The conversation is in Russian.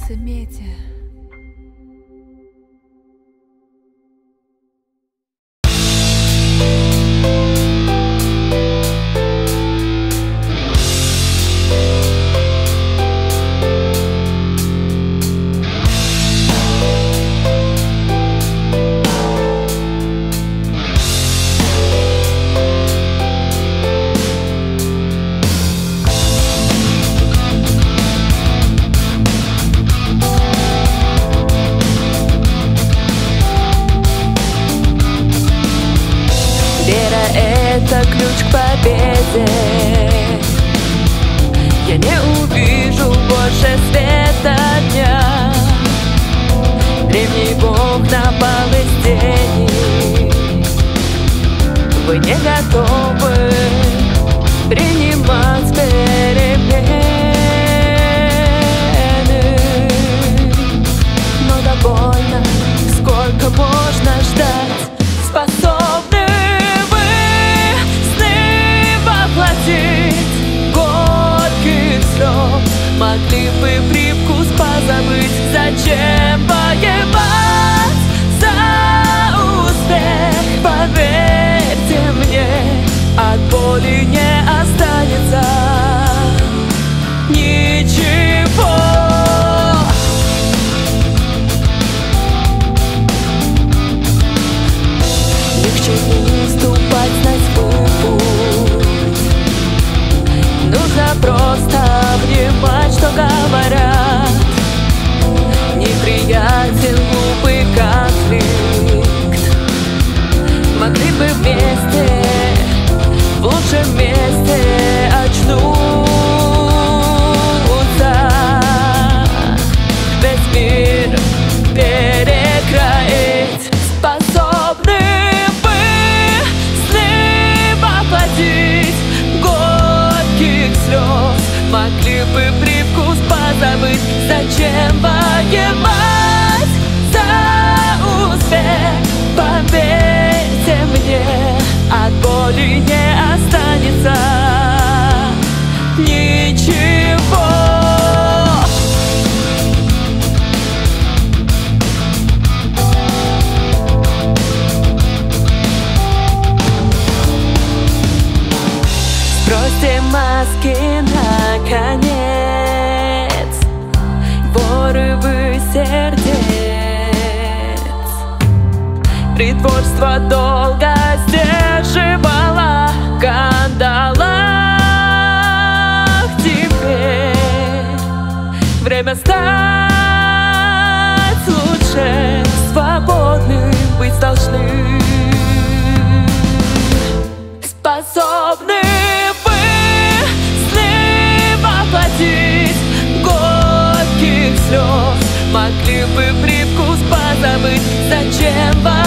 Цемете. Вера — это ключ к победе. Я не увижу больше света дня. Древний бог напал из тени. Вы не готовы принимать перемены, но довольно, сколько можно ждать. Способны горьких слов, могли бы привкус позабыть. Зачем воевать за успех? Поверьте мне, от боли не останется ничего. Ни к чему ступать, знать свой путь. Нужно просто внимать, что говорят. Неприятен глупый конфликт. Могли бы вместе, в лучшем месте очнуться. Весь мир перекроить. Способны вы сны воплотить горьких слез. Могли бы привкус позабыть. Зачем воевать за успех? Поверьте мне, от боли не останется ничего. Сбросьте маски наконец, воры вы сердец. Притворство долго сдерживало в кандалах. Теперь время стать лучше, свободны быть должны. Способны воплотить горьких слез. Могли бы привкус позабыть. Зачем вам